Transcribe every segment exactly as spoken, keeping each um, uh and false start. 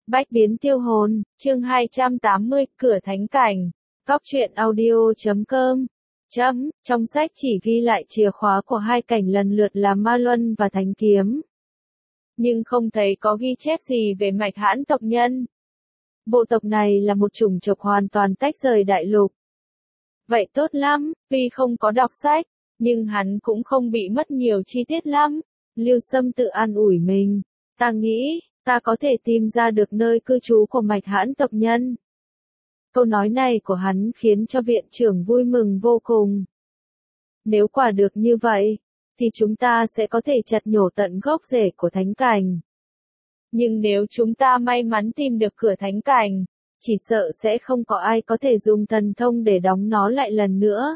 Bách biến tiêu hồn, chương hai trăm tám mươi, cửa thánh cảnh. Góc truyện audio chấm com. Chấm, trong sách chỉ ghi lại chìa khóa của hai cảnh lần lượt là Ma Luân và Thánh Kiếm. Nhưng không thấy có ghi chép gì về Mạch Hãn tộc nhân. Bộ tộc này là một chủng tộc hoàn toàn tách rời đại lục. Vậy tốt lắm, tuy không có đọc sách, nhưng hắn cũng không bị mất nhiều chi tiết lắm. Lưu Sâm tự an ủi mình. Ta nghĩ, ta có thể tìm ra được nơi cư trú của Mạch Hãn tộc nhân. Câu nói này của hắn khiến cho viện trưởng vui mừng vô cùng. Nếu quả được như vậy, thì chúng ta sẽ có thể chặt nhổ tận gốc rễ của thánh cảnh. Nhưng nếu chúng ta may mắn tìm được cửa thánh cảnh, chỉ sợ sẽ không có ai có thể dùng thần thông để đóng nó lại lần nữa.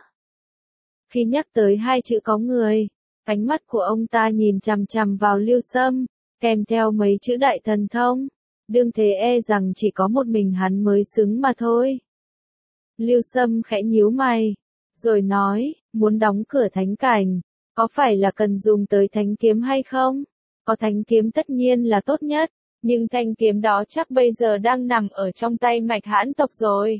Khi nhắc tới hai chữ có người, ánh mắt của ông ta nhìn chằm chằm vào Lưu Sâm, kèm theo mấy chữ đại thần thông. Đương thế e rằng chỉ có một mình hắn mới xứng mà thôi. Lưu Sâm khẽ nhíu mày, rồi nói, muốn đóng cửa thánh cảnh, có phải là cần dùng tới thánh kiếm hay không? Có thánh kiếm tất nhiên là tốt nhất, nhưng thanh kiếm đó chắc bây giờ đang nằm ở trong tay Mạch Hãn tộc rồi.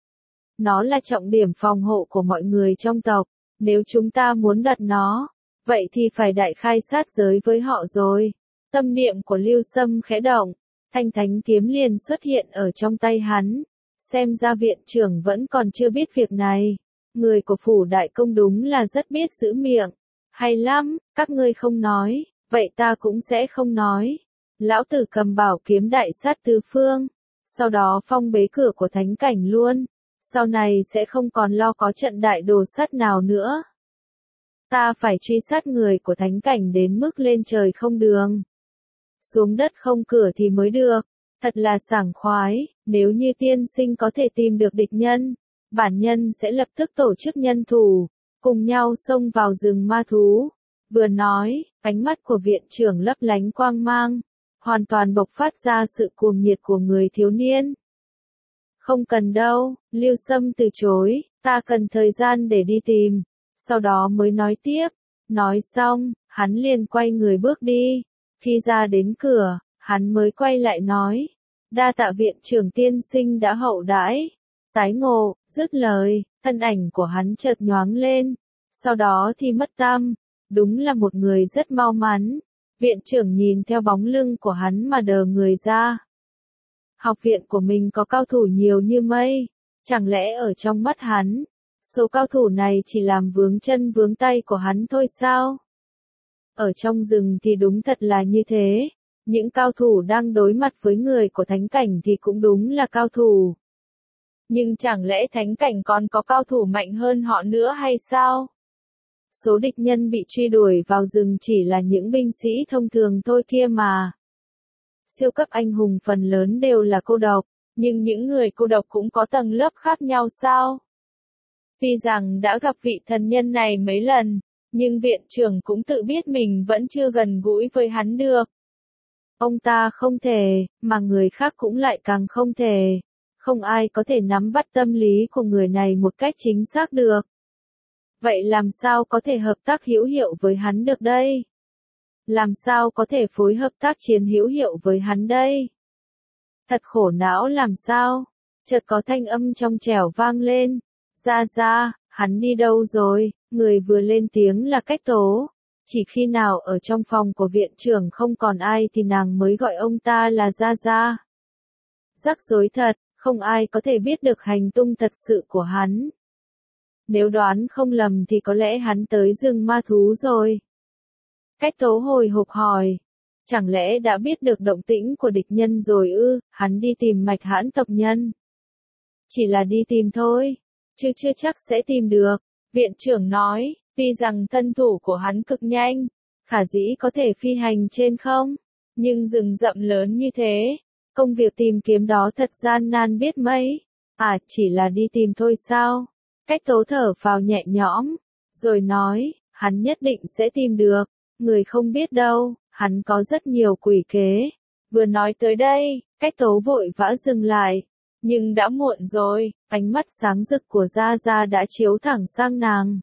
Nó là trọng điểm phòng hộ của mọi người trong tộc, nếu chúng ta muốn đặt nó, vậy thì phải đại khai sát giới với họ rồi. Tâm niệm của Lưu Sâm khẽ động, thanh thánh kiếm liền xuất hiện ở trong tay hắn. Xem ra viện trưởng vẫn còn chưa biết việc này. Người của phủ đại công đúng là rất biết giữ miệng. Hay lắm, các ngươi không nói, vậy ta cũng sẽ không nói. Lão tử cầm bảo kiếm đại sát tứ phương, sau đó phong bế cửa của thánh cảnh luôn. Sau này sẽ không còn lo có trận đại đồ sát nào nữa. Ta phải truy sát người của thánh cảnh đến mức lên trời không đường, xuống đất không cửa thì mới được. Thật là sảng khoái, nếu như tiên sinh có thể tìm được địch nhân, bản nhân sẽ lập tức tổ chức nhân thủ, cùng nhau xông vào rừng ma thú. Vừa nói, ánh mắt của viện trưởng lấp lánh quang mang, hoàn toàn bộc phát ra sự cuồng nhiệt của người thiếu niên. Không cần đâu, Lưu Sâm từ chối, ta cần thời gian để đi tìm, sau đó mới nói tiếp. Nói xong, hắn liền quay người bước đi. Khi ra đến cửa, hắn mới quay lại nói, đa tạ viện trưởng tiên sinh đã hậu đãi. Tái ngộ, dứt lời, thân ảnh của hắn chợt nhoáng lên, sau đó thì mất tăm. Đúng là một người rất mau mắn. Viện trưởng nhìn theo bóng lưng của hắn mà đờ người ra. Học viện của mình có cao thủ nhiều như mây, chẳng lẽ ở trong mắt hắn, số cao thủ này chỉ làm vướng chân vướng tay của hắn thôi sao? Ở trong rừng thì đúng thật là như thế, những cao thủ đang đối mặt với người của thánh cảnh thì cũng đúng là cao thủ. Nhưng chẳng lẽ thánh cảnh còn có cao thủ mạnh hơn họ nữa hay sao? Số địch nhân bị truy đuổi vào rừng chỉ là những binh sĩ thông thường thôi kia mà. Siêu cấp anh hùng phần lớn đều là cô độc, nhưng những người cô độc cũng có tầng lớp khác nhau sao? Tuy rằng đã gặp vị thần nhân này mấy lần, nhưng viện trưởng cũng tự biết mình vẫn chưa gần gũi với hắn được. Ông ta không thể, mà người khác cũng lại càng không thể. Không ai có thể nắm bắt tâm lý của người này một cách chính xác được. Vậy làm sao có thể hợp tác hữu hiệu với hắn được đây? Làm sao có thể phối hợp tác chiến hữu hiệu với hắn đây? Thật khổ não làm sao? Chợt có thanh âm trong trẻo vang lên. Ra ra, hắn đi đâu rồi? Người vừa lên tiếng là Cách Tố. Chỉ khi nào ở trong phòng của viện trưởng không còn ai thì nàng mới gọi ông ta là Ra Ra. Rắc rối thật, không ai có thể biết được hành tung thật sự của hắn. Nếu đoán không lầm thì có lẽ hắn tới rừng ma thú rồi. Cách Tố hồi hộp hỏi. Chẳng lẽ đã biết được động tĩnh của địch nhân rồi ư? Hắn đi tìm Mạch Hãn tộc nhân. Chỉ là đi tìm thôi, chứ chưa chắc sẽ tìm được. Viện trưởng nói, tuy rằng thân thủ của hắn cực nhanh, khả dĩ có thể phi hành trên không, nhưng rừng rậm lớn như thế, công việc tìm kiếm đó thật gian nan biết mấy. À, chỉ là đi tìm thôi sao? Cách Tố thở phào nhẹ nhõm, rồi nói, hắn nhất định sẽ tìm được, người không biết đâu, hắn có rất nhiều quỷ kế. Vừa nói tới đây, Cách Tố vội vã dừng lại, nhưng đã muộn rồi, ánh mắt sáng rực của Gia Gia đã chiếu thẳng sang nàng.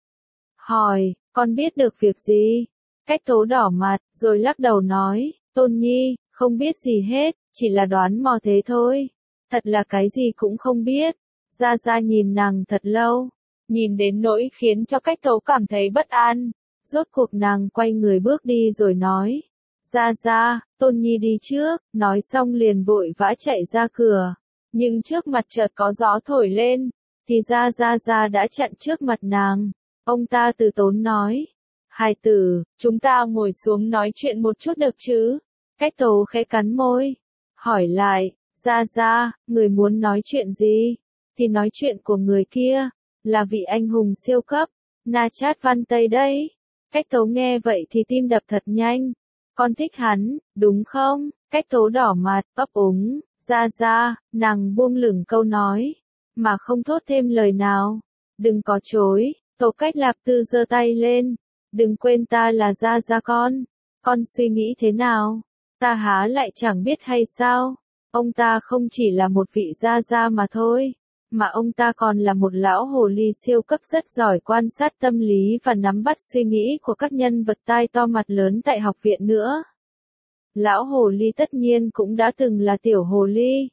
Hỏi, con biết được việc gì? Cách Tố đỏ mặt, rồi lắc đầu nói, Tôn Nhi, Không biết gì hết, chỉ là đoán mò thế thôi. Thật là cái gì cũng không biết. Gia Gia nhìn nàng thật lâu, nhìn đến nỗi khiến cho Cách Tấu cảm thấy bất an. Rốt cuộc nàng quay người bước đi rồi nói. Gia Gia, Tôn Nhi đi trước, nói xong liền vội vã chạy ra cửa. Nhưng trước mặt chợt có gió thổi lên, thì Gia Gia Gia đã chặn trước mặt nàng. Ông ta từ tốn nói. Hài tử, chúng ta ngồi xuống nói chuyện một chút được chứ? Cách Tấu khẽ cắn môi. Hỏi lại, Gia Gia, người muốn nói chuyện gì? Thì nói chuyện của người kia, là vị anh hùng siêu cấp, Na Chát Văn Tây đấy. Cách Tấu nghe vậy thì tim đập thật nhanh. Con thích hắn, đúng không? Cách Tấu đỏ mặt, ấp úng. Gia Gia, nàng buông lửng câu nói, mà không thốt thêm lời nào. Đừng có chối. Tố Cách Lạp Tư giơ tay lên. Đừng quên ta là Gia Gia con. Con suy nghĩ thế nào? Ta há lại chẳng biết hay sao? Ông ta không chỉ là một vị Gia Gia mà thôi, mà ông ta còn là một lão hồ ly siêu cấp rất giỏi quan sát tâm lý và nắm bắt suy nghĩ của các nhân vật tai to mặt lớn tại học viện nữa. Lão hồ ly tất nhiên cũng đã từng là tiểu hồ ly.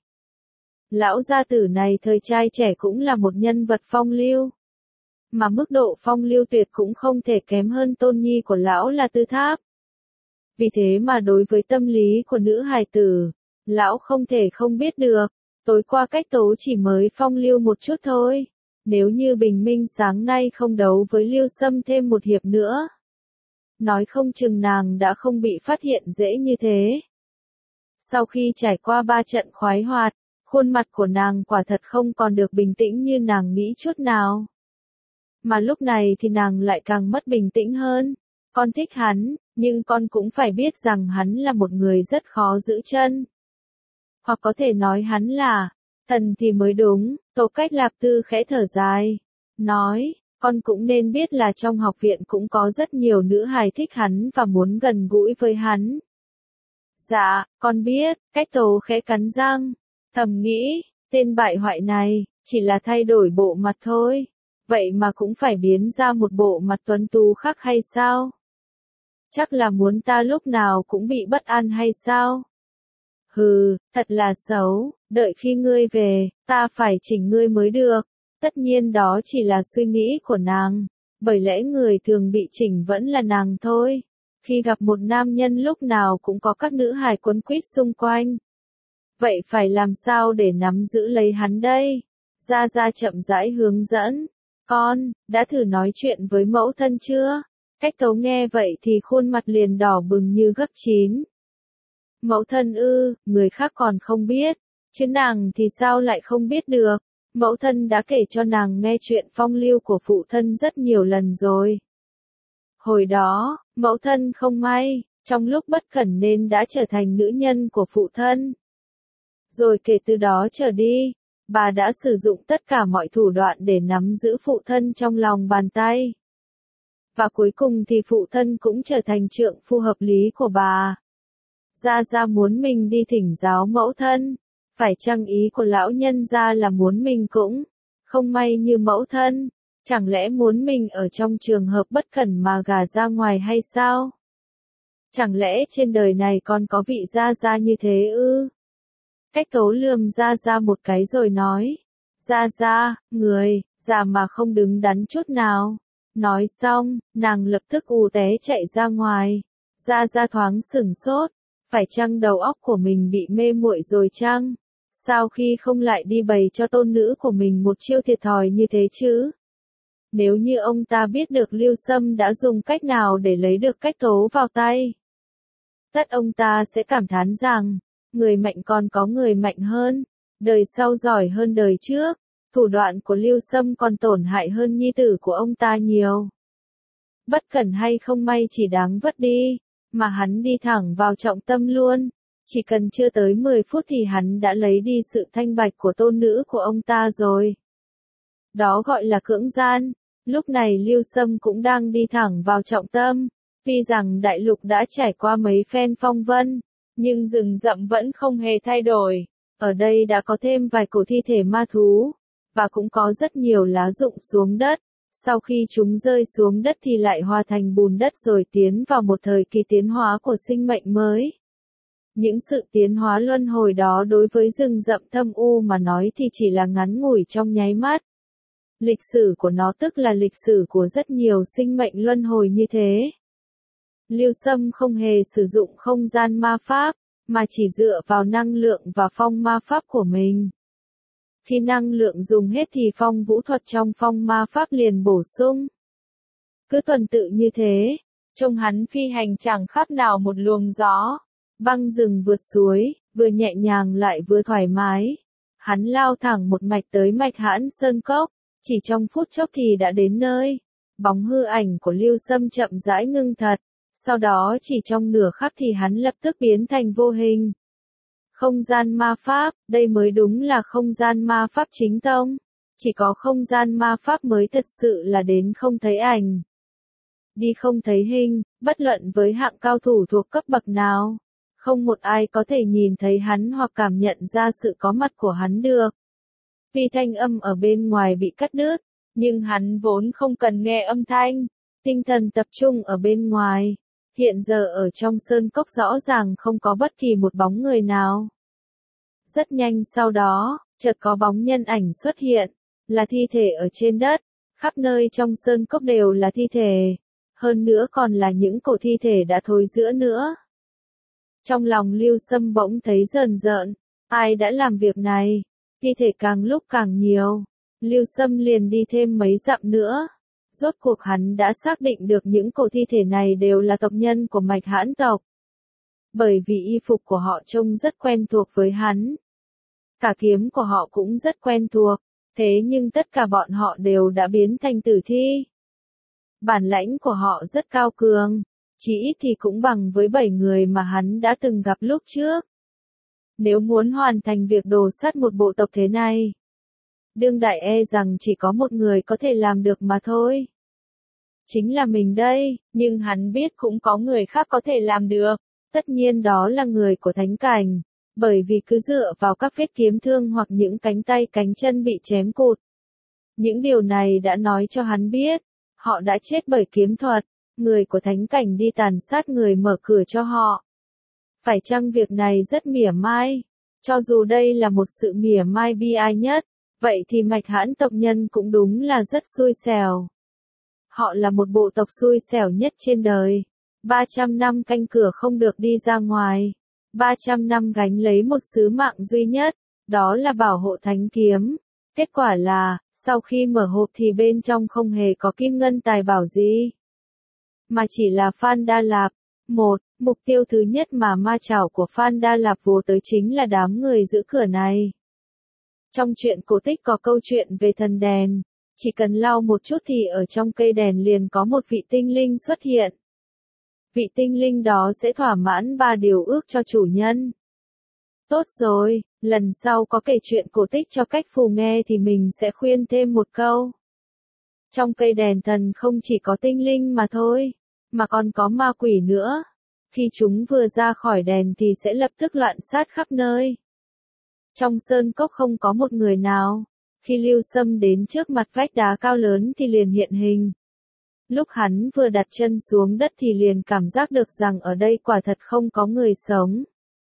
Lão gia tử này thời trai trẻ cũng là một nhân vật phong lưu. Mà mức độ phong lưu tuyệt cũng không thể kém hơn Tôn Nhi của lão là Tư Tháp. Vì thế mà đối với tâm lý của nữ hài tử, lão không thể không biết được. Tối qua Cách Tấu chỉ mới phong lưu một chút thôi. Nếu như bình minh sáng nay không đấu với Lưu Sâm thêm một hiệp nữa, nói không chừng nàng đã không bị phát hiện dễ như thế. Sau khi trải qua ba trận khoái hoạt, khuôn mặt của nàng quả thật không còn được bình tĩnh như nàng nghĩ chút nào. Mà lúc này thì nàng lại càng mất bình tĩnh hơn. Con thích hắn, nhưng con cũng phải biết rằng hắn là một người rất khó giữ chân. Hoặc có thể nói hắn là thần thì mới đúng. Tố Cách Lạp Tư khẽ thở dài, nói, con cũng nên biết là trong học viện cũng có rất nhiều nữ hài thích hắn và muốn gần gũi với hắn. Dạ, con biết. Cách Tấu khẽ cắn răng, thầm nghĩ, tên bại hoại này, chỉ là thay đổi bộ mặt thôi. Vậy mà cũng phải biến ra một bộ mặt tuấn tú khác hay sao? Chắc là muốn ta lúc nào cũng bị bất an hay sao? Hừ, thật là xấu, đợi khi ngươi về, ta phải chỉnh ngươi mới được. Tất nhiên đó chỉ là suy nghĩ của nàng, bởi lẽ người thường bị chỉnh vẫn là nàng thôi. Khi gặp một nam nhân lúc nào cũng có các nữ hài quấn quýt xung quanh. Vậy phải làm sao để nắm giữ lấy hắn đây? Gia Gia chậm rãi hướng dẫn. Con, đã thử nói chuyện với mẫu thân chưa? Cách Tấu nghe vậy thì khuôn mặt liền đỏ bừng như gấc chín. Mẫu thân ư, người khác còn không biết, chứ nàng thì sao lại không biết được. Mẫu thân đã kể cho nàng nghe chuyện phong lưu của phụ thân rất nhiều lần rồi. Hồi đó, mẫu thân không may, trong lúc bất cẩn nên đã trở thành nữ nhân của phụ thân. Rồi kể từ đó trở đi, bà đã sử dụng tất cả mọi thủ đoạn để nắm giữ phụ thân trong lòng bàn tay. Và cuối cùng thì phụ thân cũng trở thành trượng phu hợp lý của bà. Gia Gia muốn mình đi thỉnh giáo mẫu thân. Phải chăng ý của lão nhân gia là muốn mình cũng không may như mẫu thân? Chẳng lẽ muốn mình ở trong trường hợp bất cẩn mà gả ra ngoài hay sao? Chẳng lẽ trên đời này còn có vị Gia Gia như thế ư? Cách Tấu lườm Gia Gia một cái rồi nói. Gia Gia, người, già mà không đứng đắn chút nào. Nói xong, nàng lập tức ù té chạy ra ngoài. Gia Gia thoáng sửng sốt. Phải chăng đầu óc của mình bị mê muội rồi chăng? Sao khi không lại đi bày cho tôn nữ của mình một chiêu thiệt thòi như thế chứ? Nếu như ông ta biết được Lưu Sâm đã dùng cách nào để lấy được Cách Tấu vào tay, tất ông ta sẽ cảm thán rằng, người mạnh còn có người mạnh hơn, đời sau giỏi hơn đời trước, thủ đoạn của Lưu Sâm còn tổn hại hơn nhi tử của ông ta nhiều. Bất cẩn hay không may chỉ đáng vất đi, mà hắn đi thẳng vào trọng tâm luôn. Chỉ cần chưa tới mười phút thì hắn đã lấy đi sự thanh bạch của tôn nữ của ông ta rồi. Đó gọi là cưỡng gian. Lúc này Lưu Sâm cũng đang đi thẳng vào trọng tâm. Tuy rằng đại lục đã trải qua mấy phen phong vân, nhưng rừng rậm vẫn không hề thay đổi. Ở đây đã có thêm vài cổ thi thể ma thú, và cũng có rất nhiều lá rụng xuống đất. Sau khi chúng rơi xuống đất thì lại hòa thành bùn đất rồi tiến vào một thời kỳ tiến hóa của sinh mệnh mới. Những sự tiến hóa luân hồi đó đối với rừng rậm thâm u mà nói thì chỉ là ngắn ngủi trong nháy mắt. Lịch sử của nó tức là lịch sử của rất nhiều sinh mệnh luân hồi như thế. Lưu Sâm không hề sử dụng không gian ma pháp, mà chỉ dựa vào năng lượng và phong ma pháp của mình. Khi năng lượng dùng hết thì phong vũ thuật trong phong ma pháp liền bổ sung. Cứ tuần tự như thế, trông hắn phi hành chẳng khác nào một luồng gió, băng rừng vượt suối, vừa nhẹ nhàng lại vừa thoải mái. Hắn lao thẳng một mạch tới Mạch Hãn Sơn Cốc, chỉ trong phút chốc thì đã đến nơi. Bóng hư ảnh của Lưu Sâm chậm rãi ngưng thật, sau đó chỉ trong nửa khắc thì hắn lập tức biến thành vô hình. Không gian ma pháp, đây mới đúng là không gian ma pháp chính tông. Chỉ có không gian ma pháp mới thật sự là đến không thấy ảnh, đi không thấy hình, bất luận với hạng cao thủ thuộc cấp bậc nào. Không một ai có thể nhìn thấy hắn hoặc cảm nhận ra sự có mặt của hắn được. Vì thanh âm ở bên ngoài bị cắt đứt, nhưng hắn vốn không cần nghe âm thanh, tinh thần tập trung ở bên ngoài. Hiện giờ ở trong sơn cốc rõ ràng không có bất kỳ một bóng người nào. Rất nhanh sau đó, chợt có bóng nhân ảnh xuất hiện, là thi thể ở trên đất, khắp nơi trong sơn cốc đều là thi thể, hơn nữa còn là những cổ thi thể đã thối rữa nữa. Trong lòng Lưu Sâm bỗng thấy rờn rợn, ai đã làm việc này? Thi thể càng lúc càng nhiều, Lưu Sâm liền đi thêm mấy dặm nữa. Rốt cuộc hắn đã xác định được những cổ thi thể này đều là tộc nhân của Mạch Hãn tộc. Bởi vì y phục của họ trông rất quen thuộc với hắn. Cả kiếm của họ cũng rất quen thuộc, thế nhưng tất cả bọn họ đều đã biến thành tử thi. Bản lãnh của họ rất cao cường, chỉ ít thì cũng bằng với bảy người mà hắn đã từng gặp lúc trước. Nếu muốn hoàn thành việc đồ sắt một bộ tộc thế này, đương đại e rằng chỉ có một người có thể làm được mà thôi. Chính là mình đây, nhưng hắn biết cũng có người khác có thể làm được, tất nhiên đó là người của thánh cảnh, bởi vì cứ dựa vào các vết kiếm thương hoặc những cánh tay cánh chân bị chém cụt. Những điều này đã nói cho hắn biết, họ đã chết bởi kiếm thuật, người của thánh cảnh đi tàn sát người mở cửa cho họ. Phải chăng việc này rất mỉa mai? Cho dù đây là một sự mỉa mai bi ai nhất, vậy thì Mạch Hãn tộc nhân cũng đúng là rất xui xẻo. Họ là một bộ tộc xui xẻo nhất trên đời. ba trăm năm canh cửa không được đi ra ngoài. ba trăm năm gánh lấy một sứ mạng duy nhất, đó là bảo hộ thánh kiếm. Kết quả là, sau khi mở hộp thì bên trong không hề có kim ngân tài bảo gì, mà chỉ là Phan Đa Lạp. Một, mục tiêu thứ nhất mà ma chảo của Phan Đa Lạp vồ tới chính là đám người giữ cửa này. Trong truyện cổ tích có câu chuyện về thần đèn, chỉ cần lau một chút thì ở trong cây đèn liền có một vị tinh linh xuất hiện. Vị tinh linh đó sẽ thỏa mãn ba điều ước cho chủ nhân. Tốt rồi, lần sau có kể chuyện cổ tích cho cách phù nghe thì mình sẽ khuyên thêm một câu. Trong cây đèn thần không chỉ có tinh linh mà thôi, mà còn có ma quỷ nữa. Khi chúng vừa ra khỏi đèn thì sẽ lập tức loạn sát khắp nơi. Trong sơn cốc không có một người nào. Khi Lưu Sâm đến trước mặt vách đá cao lớn thì liền hiện hình. Lúc hắn vừa đặt chân xuống đất thì liền cảm giác được rằng ở đây quả thật không có người sống.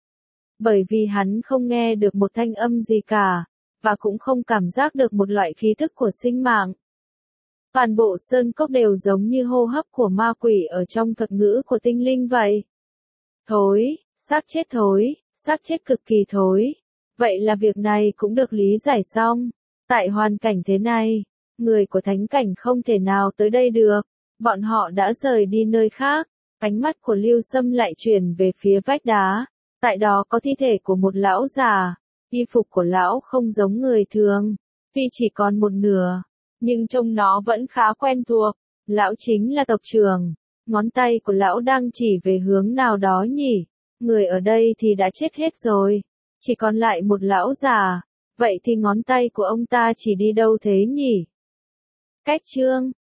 Bởi vì hắn không nghe được một thanh âm gì cả, và cũng không cảm giác được một loại khí thức của sinh mạng. Toàn bộ sơn cốc đều giống như hô hấp của ma quỷ ở trong thuật ngữ của tinh linh vậy. Thối, xác chết thối, xác chết cực kỳ thối. Vậy là việc này cũng được lý giải xong. Tại hoàn cảnh thế này, người của thánh cảnh không thể nào tới đây được. Bọn họ đã rời đi nơi khác. Ánh mắt của Lưu Sâm lại chuyển về phía vách đá. Tại đó có thi thể của một lão già. Y phục của lão không giống người thường, tuy chỉ còn một nửa, nhưng trông nó vẫn khá quen thuộc. Lão chính là tộc trưởng. Ngón tay của lão đang chỉ về hướng nào đó nhỉ? Người ở đây thì đã chết hết rồi. Chỉ còn lại một lão già. Vậy thì ngón tay của ông ta chỉ đi đâu thế nhỉ? Cách chương